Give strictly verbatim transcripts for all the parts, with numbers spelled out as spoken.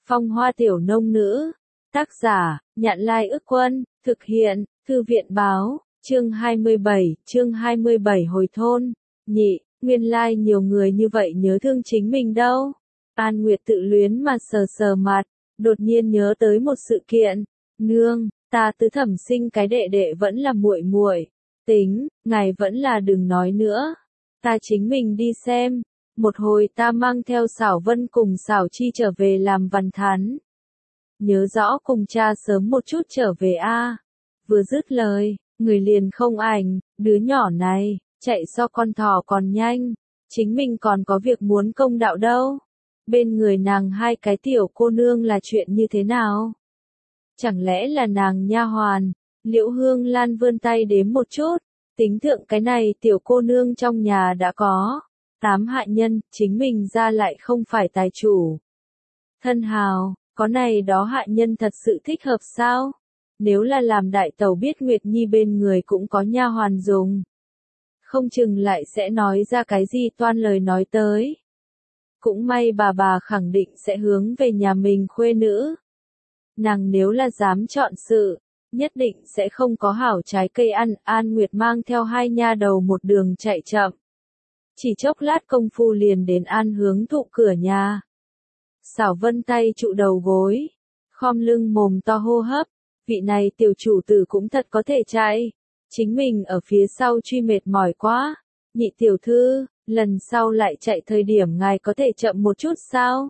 Phong hoa tiểu nông nữ. Tác giả, Nhạn Lai Ức Quân, thực hiện, Thư viện báo, chương hai mươi bảy, chương hai mươi bảy hồi thôn. Nhị, nguyên lai nhiều người như vậy nhớ thương chính mình đâu. An Nguyệt tự luyến mà sờ sờ mặt, đột nhiên nhớ tới một sự kiện. Nương, ta tứ thẩm sinh cái đệ đệ vẫn là muội muội. Tính, ngài vẫn là đừng nói nữa. Ta chính mình đi xem. Một hồi ta mang theo Xảo Vân cùng Xảo Chi trở về làm văn thán. Nhớ rõ cùng cha sớm một chút trở về a. Vừa dứt lời, người liền không ảnh, đứa nhỏ này, chạy so con thỏ còn nhanh. Chính mình còn có việc muốn công đạo đâu. Bên người nàng hai cái tiểu cô nương là chuyện như thế nào? Chẳng lẽ là nàng nha hoàn? Liễu Hương Lan vươn tay đếm một chút, tính thượng cái này tiểu cô nương trong nhà đã có tám hạ nhân, chính mình ra lại không phải tài chủ. Thân hào, có này đó hạ nhân thật sự thích hợp sao? Nếu là làm đại tẩu biết Nguyệt Nhi bên người cũng có nha hoàn dùng, không chừng lại sẽ nói ra cái gì toan lời nói tới. Cũng may bà bà khẳng định sẽ hướng về nhà mình khuê nữ. Nàng nếu là dám chọn sự, nhất định sẽ không có hảo trái cây ăn. An Nguyệt mang theo hai nha đầu một đường chạy chậm. Chỉ chốc lát công phu liền đến An Hướng Thụ cửa nhà. Xảo Vân tay trụ đầu gối, khom lưng mồm to hô hấp, vị này tiểu chủ tử cũng thật có thể chạy. Chính mình ở phía sau truy mệt mỏi quá. Nhị tiểu thư, lần sau lại chạy thời điểm ngài có thể chậm một chút sao?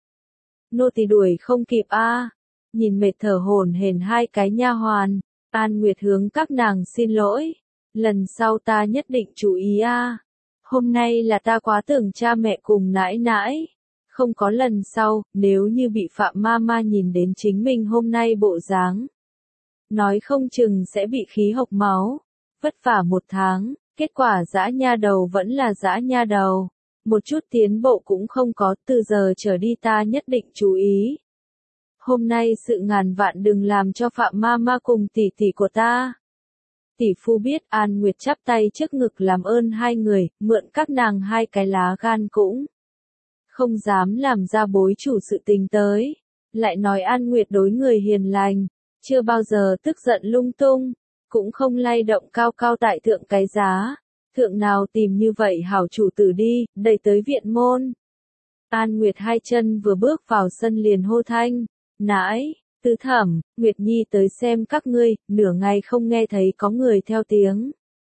Nô tỳ đuổi không kịp a. Nhìn mệt thở hổn hển hai cái nha hoàn, An Nguyệt hướng các nàng xin lỗi. Lần sau ta nhất định chú ý a. Hôm nay là ta quá tưởng cha mẹ cùng nãi nãi. Không có lần sau, nếu như bị Phạm Mama nhìn đến chính mình hôm nay bộ dáng, nói không chừng sẽ bị khí hộc máu. Vất vả một tháng, kết quả dã nha đầu vẫn là dã nha đầu. Một chút tiến bộ cũng không có, từ giờ trở đi ta nhất định chú ý. Hôm nay sự ngàn vạn đừng làm cho Phạm Mama cùng tỷ tỷ của ta. Tỷ phu biết. An Nguyệt chắp tay trước ngực làm ơn hai người, mượn các nàng hai cái lá gan cũng không dám làm ra bối chủ sự tình tới. Lại nói An Nguyệt đối người hiền lành, chưa bao giờ tức giận lung tung, cũng không lay động cao cao tại thượng cái giá. Thượng nào tìm như vậy hảo chủ tử đi, đẩy tới viện môn. An Nguyệt hai chân vừa bước vào sân liền hô thanh, nãi, tứ thẩm, Nguyệt Nhi tới xem các ngươi, nửa ngày không nghe thấy có người theo tiếng.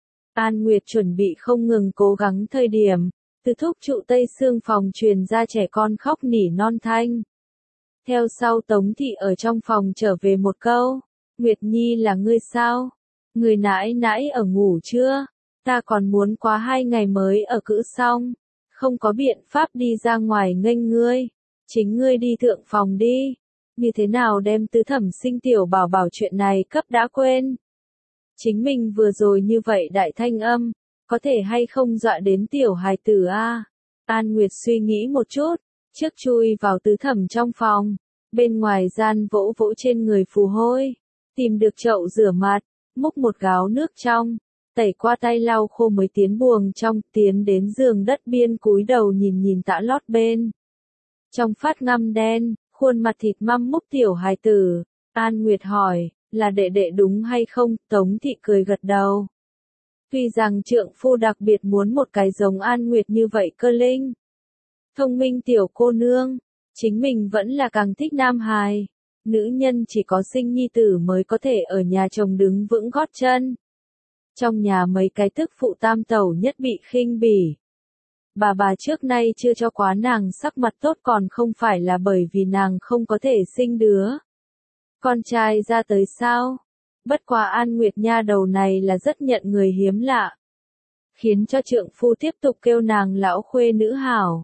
An Nguyệt chuẩn bị không ngừng cố gắng thời điểm, từ thúc trụ tây xương phòng truyền ra trẻ con khóc nỉ non thanh. Theo sau Tống thị ở trong phòng trở về một câu, Nguyệt Nhi là ngươi sao? Người nãi nãi ở ngủ chưa? Ta còn muốn quá hai ngày mới ở cữ xong, không có biện pháp đi ra ngoài nghênh ngươi, chính ngươi đi thượng phòng đi. Như thế nào đem tứ thẩm sinh tiểu bảo bảo chuyện này cấp đã quên? Chính mình vừa rồi như vậy đại thanh âm, có thể hay không dọa đến tiểu hài tử a? An Nguyệt suy nghĩ một chút, trước chui vào tứ thẩm trong phòng, bên ngoài gian vỗ vỗ trên người phù hôi, tìm được chậu rửa mặt, múc một gáo nước trong, tẩy qua tay lau khô mới tiến buồng trong, tiến đến giường đất biên cúi đầu nhìn nhìn tã lót bên. Trong phát ngăm đen, khuôn mặt thịt măm múc tiểu hài tử. An Nguyệt hỏi, là đệ đệ đúng hay không? Tống thị cười gật đầu. Tuy rằng trượng phu đặc biệt muốn một cái giống An Nguyệt như vậy cơ linh, thông minh tiểu cô nương, chính mình vẫn là càng thích nam hài. Nữ nhân chỉ có sinh nhi tử mới có thể ở nhà chồng đứng vững gót chân. Trong nhà mấy cái tức phụ tam tẩu nhất bị khinh bỉ. Bà bà trước nay chưa cho quá nàng sắc mặt tốt, còn không phải là bởi vì nàng không có thể sinh đứa con trai ra tới sao? Bất quá An Nguyệt nha đầu này là rất nhận người hiếm lạ, khiến cho trượng phu tiếp tục kêu nàng lão khuê nữ hảo.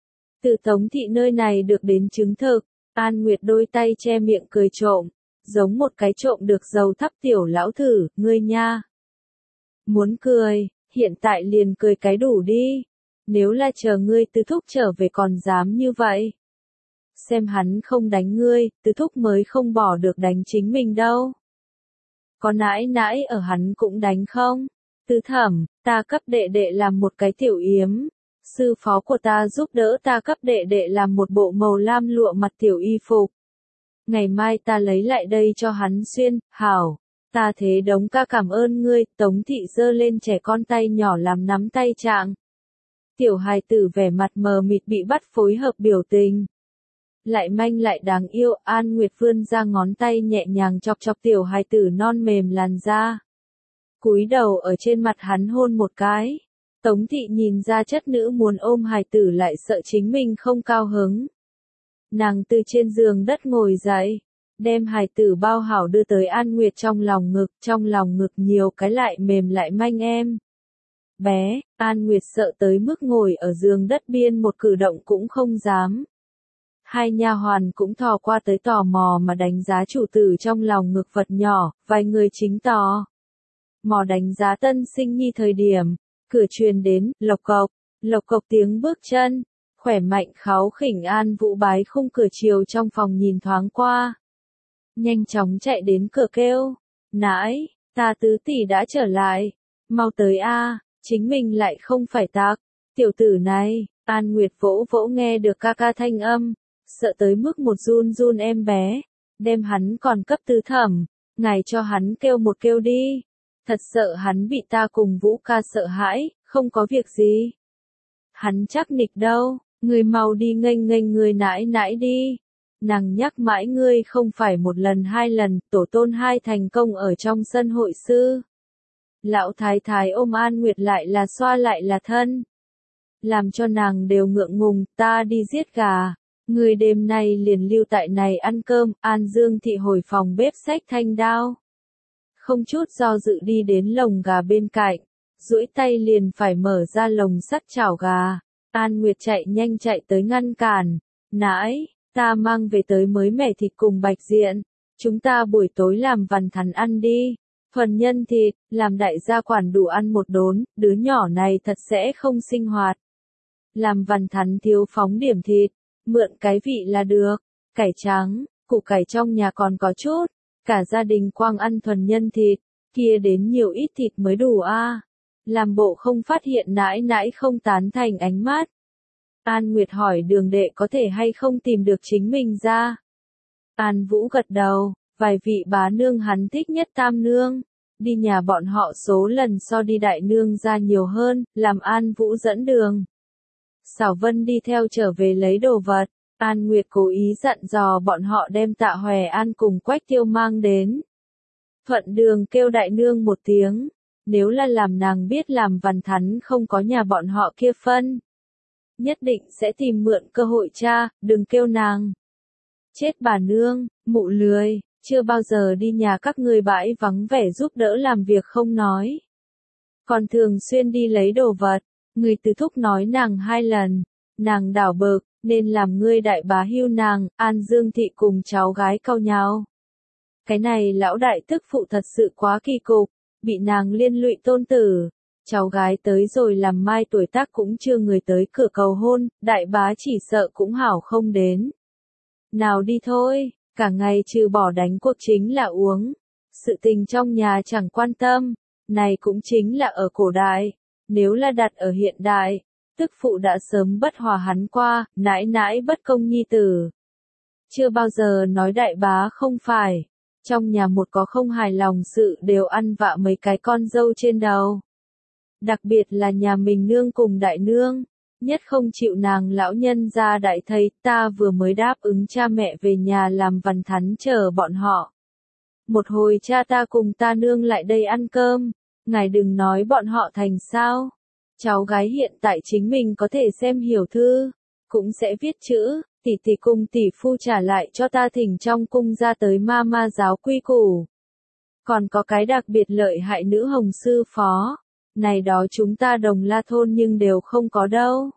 Từ Tống thị nơi này được đến chứng thực, An Nguyệt đôi tay che miệng cười trộm, giống một cái trộm được dầu thắp tiểu lão thử, ngươi nha. Muốn cười, hiện tại liền cười cái đủ đi. Nếu là chờ ngươi tứ thúc trở về còn dám như vậy. Xem hắn không đánh ngươi, tứ thúc mới không bỏ được đánh chính mình đâu. Có nãi nãi ở hắn cũng đánh không? Tứ thẩm, ta cấp đệ đệ làm một cái tiểu yếm. sư phó của ta giúp đỡ ta cấp đệ đệ làm một bộ màu lam lụa mặt tiểu y phục. Ngày mai ta lấy lại đây cho hắn xuyên, hảo. Ta thế đống ca cảm ơn ngươi, Tống thị giơ lên trẻ con tay nhỏ làm nắm tay trạng. Tiểu hài tử vẻ mặt mờ mịt bị bắt phối hợp biểu tình. Lại manh lại đáng yêu, An Nguyệt vươn ra ngón tay nhẹ nhàng chọc chọc tiểu hài tử non mềm làn da. Cúi đầu ở trên mặt hắn hôn một cái. Tống thị nhìn ra chất nữ muốn ôm hài tử lại sợ chính mình không cao hứng. Nàng từ trên giường đất ngồi dậy, đem hài tử bao hảo đưa tới An Nguyệt trong lòng ngực, trong lòng ngực nhiều cái lại mềm lại manh em. Bé, An Nguyệt sợ tới mức ngồi ở giường đất biên một cử động cũng không dám. Hai nha hoàn cũng thò qua tới tò mò mà đánh giá chủ tử trong lòng ngực vật nhỏ, vài người chính tò mò đánh giá tân sinh nhi thời điểm, cửa truyền đến, lộc cộc, lộc cộc tiếng bước chân, khỏe mạnh kháu khỉnh An Vũ bái khung cửa chiều trong phòng nhìn thoáng qua. Nhanh chóng chạy đến cửa kêu, nãi, ta tứ tỷ đã trở lại, mau tới a, chính mình lại không phải tặc, tiểu tử này, An Nguyệt vỗ vỗ nghe được ca ca thanh âm, sợ tới mức một run run em bé, đem hắn còn cấp tứ thẩm, ngài cho hắn kêu một kêu đi, thật sợ hắn bị ta cùng Vũ ca sợ hãi, không có việc gì. Hắn chắc nịch đâu, người mau đi nghênh nghênh người nãi nãi đi. Nàng nhắc mãi ngươi không phải một lần hai lần, tổ tôn hai thành công ở trong sân hội sư. Lão thái thái ôm An Nguyệt lại là xoa lại là thân. Làm cho nàng đều ngượng ngùng, ta đi giết gà. Người đêm nay liền lưu tại này ăn cơm, An Dương thị hồi phòng bếp xách thanh đao. Không chút do dự đi đến lồng gà bên cạnh, duỗi tay liền phải mở ra lồng sắt chảo gà. An Nguyệt chạy nhanh chạy tới ngăn cản, nãi. Ta mang về tới mới mẻ thịt cùng bạch diện, chúng ta buổi tối làm vằn thắn ăn đi, thuần nhân thịt, làm đại gia quản đủ ăn một đốn, đứa nhỏ này thật sẽ không sinh hoạt. Làm vằn thắn thiếu phóng điểm thịt, mượn cái vị là được, cải trắng, củ cải trong nhà còn có chút, cả gia đình quang ăn thuần nhân thịt, kia đến nhiều ít thịt mới đủ a. Làm bộ không phát hiện nãi nãi không tán thành ánh mắt. An Nguyệt hỏi đường đệ có thể hay không tìm được chính mình ra. An Vũ gật đầu, vài vị bá nương hắn thích nhất tam nương. Đi nhà bọn họ số lần so đi đại nương ra nhiều hơn, làm An Vũ dẫn đường. Xảo Vân đi theo trở về lấy đồ vật. An Nguyệt cố ý dặn dò bọn họ đem Tạ Hòe An cùng Quách Tiêu mang đến. Thuận đường kêu đại nương một tiếng. Nếu là làm nàng biết làm vằn thắn không có nhà bọn họ kia phân. Nhất định sẽ tìm mượn cơ hội cha, đừng kêu nàng. Chết bà nương, mụ lười, chưa bao giờ đi nhà các ngươi bãi vắng vẻ giúp đỡ làm việc không nói. Còn thường xuyên đi lấy đồ vật, người từ thúc nói nàng hai lần, nàng đảo bực, nên làm ngươi đại bá hưu nàng, An Dương thị cùng cháu gái cau nhau. Cái này lão đại tức phụ thật sự quá kỳ cục, bị nàng liên lụy tôn tử. Cháu gái tới rồi làm mai tuổi tác cũng chưa người tới cửa cầu hôn, đại bá chỉ sợ cũng hảo không đến. Nào đi thôi, cả ngày trừ bỏ đánh cuộc chính là uống. Sự tình trong nhà chẳng quan tâm, này cũng chính là ở cổ đại. Nếu là đặt ở hiện đại, tức phụ đã sớm bất hòa hắn qua, nãi nãi bất công nhi tử. Chưa bao giờ nói đại bá không phải. Trong nhà một có không hài lòng sự đều ăn vạ mấy cái con dâu trên đầu. Đặc biệt là nhà mình nương cùng đại nương, nhất không chịu nàng lão nhân ra đại thầy, ta vừa mới đáp ứng cha mẹ về nhà làm vằn thắn chờ bọn họ. Một hồi cha ta cùng ta nương lại đây ăn cơm, ngài đừng nói bọn họ thành sao. Cháu gái hiện tại chính mình có thể xem hiểu thư, cũng sẽ viết chữ, tỷ tỷ cùng tỷ phu trả lại cho ta thỉnh trong cung ra tới ma ma giáo quy củ. Còn có cái đặc biệt lợi hại nữ hồng sư phó. Này đó chúng ta Đồng La thôn nhưng đều không có đâu.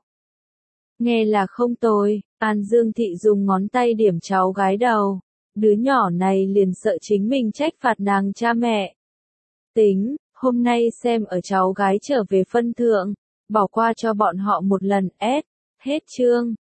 Nghe là không tồi, An Dương thị dùng ngón tay điểm cháu gái đầu. Đứa nhỏ này liền sợ chính mình trách phạt nàng cha mẹ. Tính, hôm nay xem ở cháu gái trở về phân thượng, bỏ qua cho bọn họ một lần, ép, hết chương.